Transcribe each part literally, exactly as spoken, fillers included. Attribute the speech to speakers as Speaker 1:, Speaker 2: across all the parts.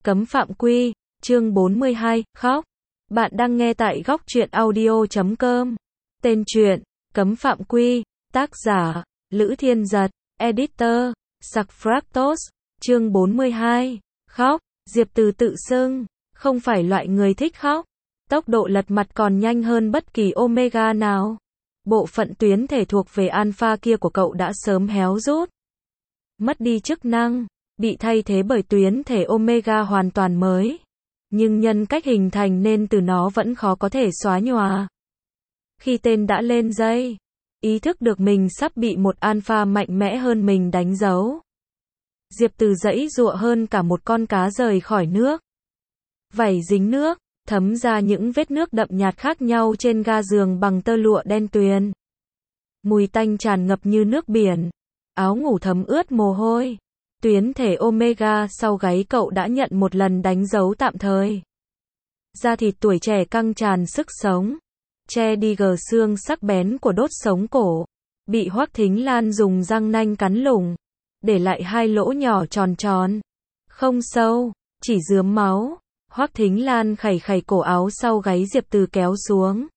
Speaker 1: Cấm phạm quy, chương bốn mươi hai, khóc. Bạn đang nghe tại góc truyện audio chấm com. Tên truyện, Cấm phạm quy, tác giả, Lữ Thiên Giật, editor, Sarfractos, chương bốn mươi hai, khóc. Diệp Từ tự xưng, không phải loại người thích khóc. Tốc độ lật mặt còn nhanh hơn bất kỳ Omega nào. Bộ phận tuyến thể thuộc về alpha kia của cậu đã sớm héo rút, mất đi chức năng, bị thay thế bởi tuyến thể Omega hoàn toàn mới. Nhưng nhân cách hình thành nên từ nó vẫn khó có thể xóa nhòa. Khi tên đã lên dây, ý thức được mình sắp bị một alpha mạnh mẽ hơn mình đánh dấu. Diệp Từ giãy giụa hơn cả một con cá rời khỏi nước. Vảy dính nước, thấm ra những vết nước đậm nhạt khác nhau trên ga giường bằng tơ lụa đen tuyền. Mùi tanh tràn ngập như nước biển. Áo ngủ thấm ướt mồ hôi. Tuyến thể Omega sau gáy cậu đã nhận một lần đánh dấu tạm thời. Da thịt tuổi trẻ căng tràn sức sống, che đi gờ xương sắc bén của đốt sống cổ. Bị Hoắc Thính Lan dùng răng nanh cắn lủng, để lại hai lỗ nhỏ tròn tròn. Không sâu, chỉ rướm máu. Hoắc Thính Lan khẩy khẩy cổ áo sau gáy Diệp Từ kéo xuống.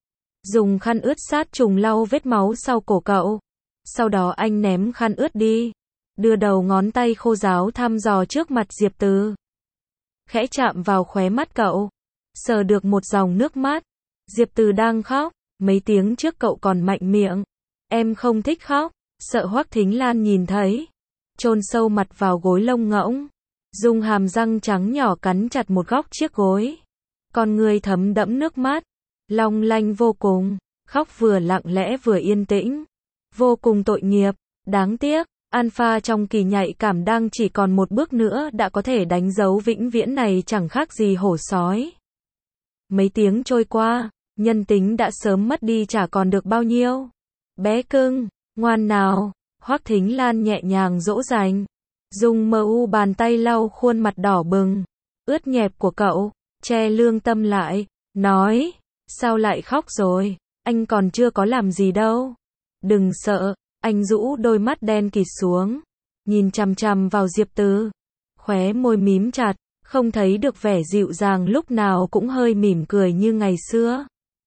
Speaker 1: Dùng khăn ướt sát trùng lau vết máu sau cổ cậu. Sau đó anh ném khăn ướt đi. Đưa đầu ngón tay khô ráo thăm dò trước mặt Diệp Từ. Khẽ chạm vào khóe mắt cậu. Sờ được một dòng nước mắt. Diệp Từ đang khóc. Mấy tiếng trước cậu còn mạnh miệng. Em không thích khóc. Sợ Hoắc Thính Lan nhìn thấy. Chôn sâu mặt vào gối lông ngỗng. Dùng hàm răng trắng nhỏ cắn chặt một góc chiếc gối. Con người thấm đẫm nước mắt. Long lanh vô cùng. Khóc vừa lặng lẽ vừa yên tĩnh. Vô cùng tội nghiệp. Đáng tiếc. Alpha trong kỳ nhạy cảm đang chỉ còn một bước nữa đã có thể đánh dấu vĩnh viễn này chẳng khác gì hổ sói. Mấy tiếng trôi qua, nhân tính đã sớm mất đi chả còn được bao nhiêu. Bé cưng, ngoan nào, Hoắc Thính Lan nhẹ nhàng dỗ dành. Dùng mờ u bàn tay lau khuôn mặt đỏ bừng, ướt nhẹp của cậu, che lương tâm lại, nói, sao lại khóc rồi, anh còn chưa có làm gì đâu. Đừng sợ. Anh rũ đôi mắt đen kịt xuống, nhìn chằm chằm vào Diệp Từ, khóe môi mím chặt, không thấy được vẻ dịu dàng lúc nào cũng hơi mỉm cười như ngày xưa.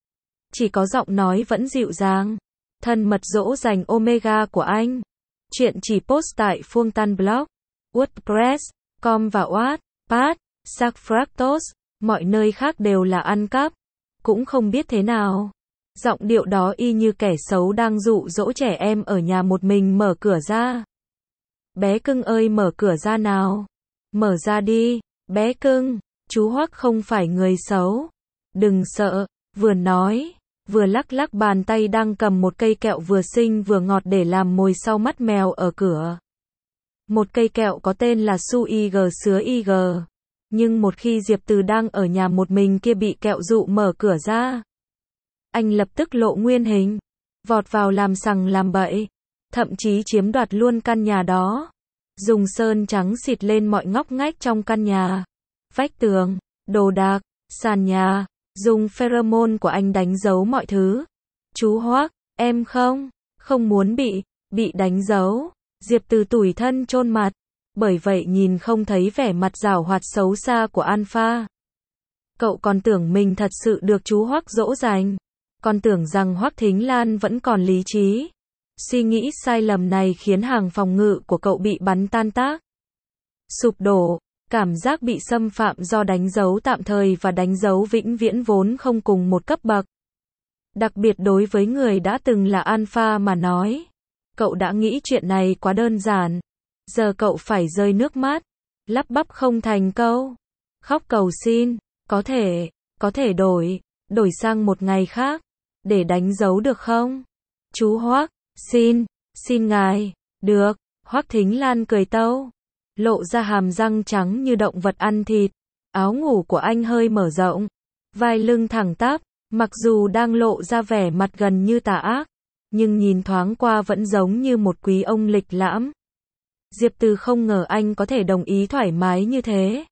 Speaker 1: Chỉ có giọng nói vẫn dịu dàng, thân mật dỗ dành Omega của anh. Chuyện chỉ post tại Phương Tan Blog, WordPress, com và Wattpad, Sarfractos, mọi nơi khác đều là ăn cắp, cũng không biết thế nào. Giọng điệu đó y như kẻ xấu đang dụ dỗ trẻ em ở nhà một mình mở cửa ra. Bé cưng ơi, mở cửa ra nào. Mở ra đi, bé cưng, chú Hoắc không phải người xấu. Đừng sợ, vừa nói, vừa lắc lắc bàn tay đang cầm một cây kẹo vừa xinh vừa ngọt để làm mồi sau mắt mèo ở cửa. Một cây kẹo có tên là Su i giê sứa i giê. Nhưng một khi Diệp Từ đang ở nhà một mình kia bị kẹo dụ mở cửa ra, anh lập tức lộ nguyên hình, vọt vào làm sằng làm bậy, thậm chí chiếm đoạt luôn căn nhà đó. Dùng sơn trắng xịt lên mọi ngóc ngách trong căn nhà, vách tường, đồ đạc, sàn nhà, dùng pheromone của anh đánh dấu mọi thứ. Chú Hoắc, em không, không muốn bị, bị đánh dấu. Diệp Từ tủi thân chôn mặt, bởi vậy nhìn không thấy vẻ mặt giảo hoạt xấu xa của Alpha. Cậu còn tưởng mình thật sự được chú Hoắc dỗ dành. Còn tưởng rằng Hoắc Thính Lan vẫn còn lý trí. Suy nghĩ sai lầm này khiến hàng phòng ngự của cậu bị bắn tan tác, sụp đổ. Cảm giác bị xâm phạm do đánh dấu tạm thời và đánh dấu vĩnh viễn vốn không cùng một cấp bậc. Đặc biệt đối với người đã từng là alpha mà nói. Cậu đã nghĩ chuyện này quá đơn giản. Giờ cậu phải rơi nước mắt, lắp bắp không thành câu. Khóc cầu xin, có thể, có thể đổi, đổi sang một ngày khác. Để đánh dấu được không? Chú Hoắc, xin, xin ngài. Được. Hoắc Thính Lan cười tâu, lộ ra hàm răng trắng như động vật ăn thịt. Áo ngủ của anh hơi mở rộng, vai lưng thẳng tắp, mặc dù đang lộ ra vẻ mặt gần như tà ác, nhưng nhìn thoáng qua vẫn giống như một quý ông lịch lãm. Diệp Từ không ngờ anh có thể đồng ý thoải mái như thế.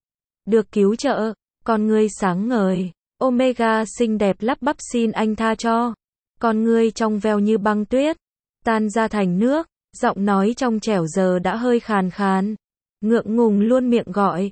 Speaker 1: Được cứu trợ, con ngươi sáng ngời. Omega xinh đẹp lắp bắp xin anh tha cho. Con ngươi trong veo như băng tuyết, tan ra thành nước, giọng nói trong trẻo giờ đã hơi khàn khàn. Ngượng ngùng luôn miệng gọi.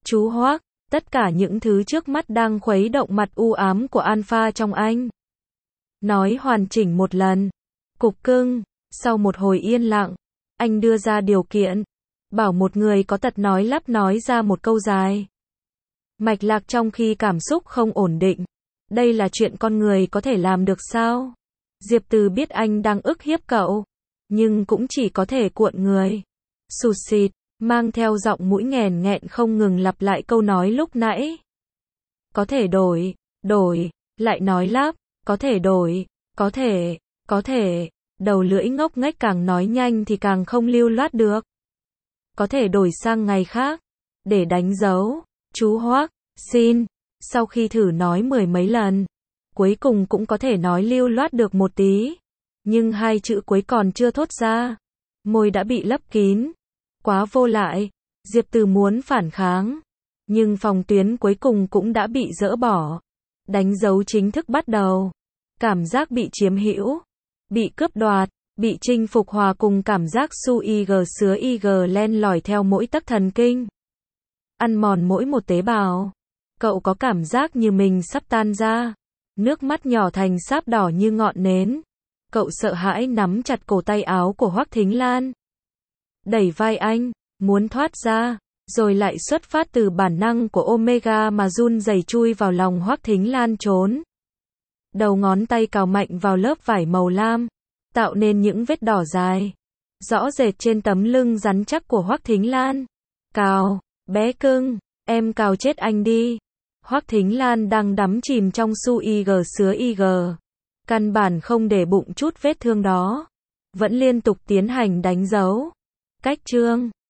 Speaker 1: chú Hoác, tất cả những thứ trước mắt đang khuấy động mặt u ám của Alpha trong anh. Nói hoàn chỉnh một lần. Cục cưng, sau một hồi yên lặng, anh đưa ra điều kiện, bảo một người có tật nói lắp nói ra một câu dài. Mạch lạc trong khi cảm xúc không ổn định. Đây là chuyện con người có thể làm được sao? Diệp Từ biết anh đang ức hiếp cậu, nhưng cũng chỉ có thể cuộn người. Sụt sịt, mang theo giọng mũi nghèn nghẹn không ngừng lặp lại câu nói lúc nãy. Có thể đổi, đổi, lại nói lắp, có thể đổi, có thể, có thể, đầu lưỡi ngốc nghếch càng nói nhanh thì càng không lưu loát được. Có thể đổi sang ngày khác, để đánh dấu, chú Hoác, xin. Sau khi thử nói mười mấy lần, cuối cùng cũng có thể nói lưu loát được một tí. Nhưng hai chữ cuối còn chưa thốt ra, môi đã bị lấp kín. Quá vô lại, Diệp Từ muốn phản kháng, nhưng phòng tuyến cuối cùng cũng đã bị dỡ bỏ. Đánh dấu chính thức bắt đầu. Cảm giác bị chiếm hữu, bị cướp đoạt, bị chinh phục hòa cùng cảm giác su ig sứa ig len lỏi theo mỗi tấc thần kinh. Ăn mòn mỗi một tế bào. Cậu có cảm giác như mình sắp tan ra. Nước mắt nhỏ thành sáp đỏ như ngọn nến. Cậu sợ hãi nắm chặt cổ tay áo của Hoắc Thính Lan. Đẩy vai anh, muốn thoát ra, rồi lại xuất phát từ bản năng của Omega mà run rẩy chui vào lòng Hoắc Thính Lan trốn. Đầu ngón tay cào mạnh vào lớp vải màu lam, tạo nên những vết đỏ dài, rõ rệt trên tấm lưng rắn chắc của Hoắc Thính Lan. Cào, bé cưng, em cào chết anh đi. Hoắc Thính Lan đang đắm chìm trong su ig sứa ig, căn bản không để bụng chút vết thương đó, vẫn liên tục tiến hành đánh dấu. Cách chương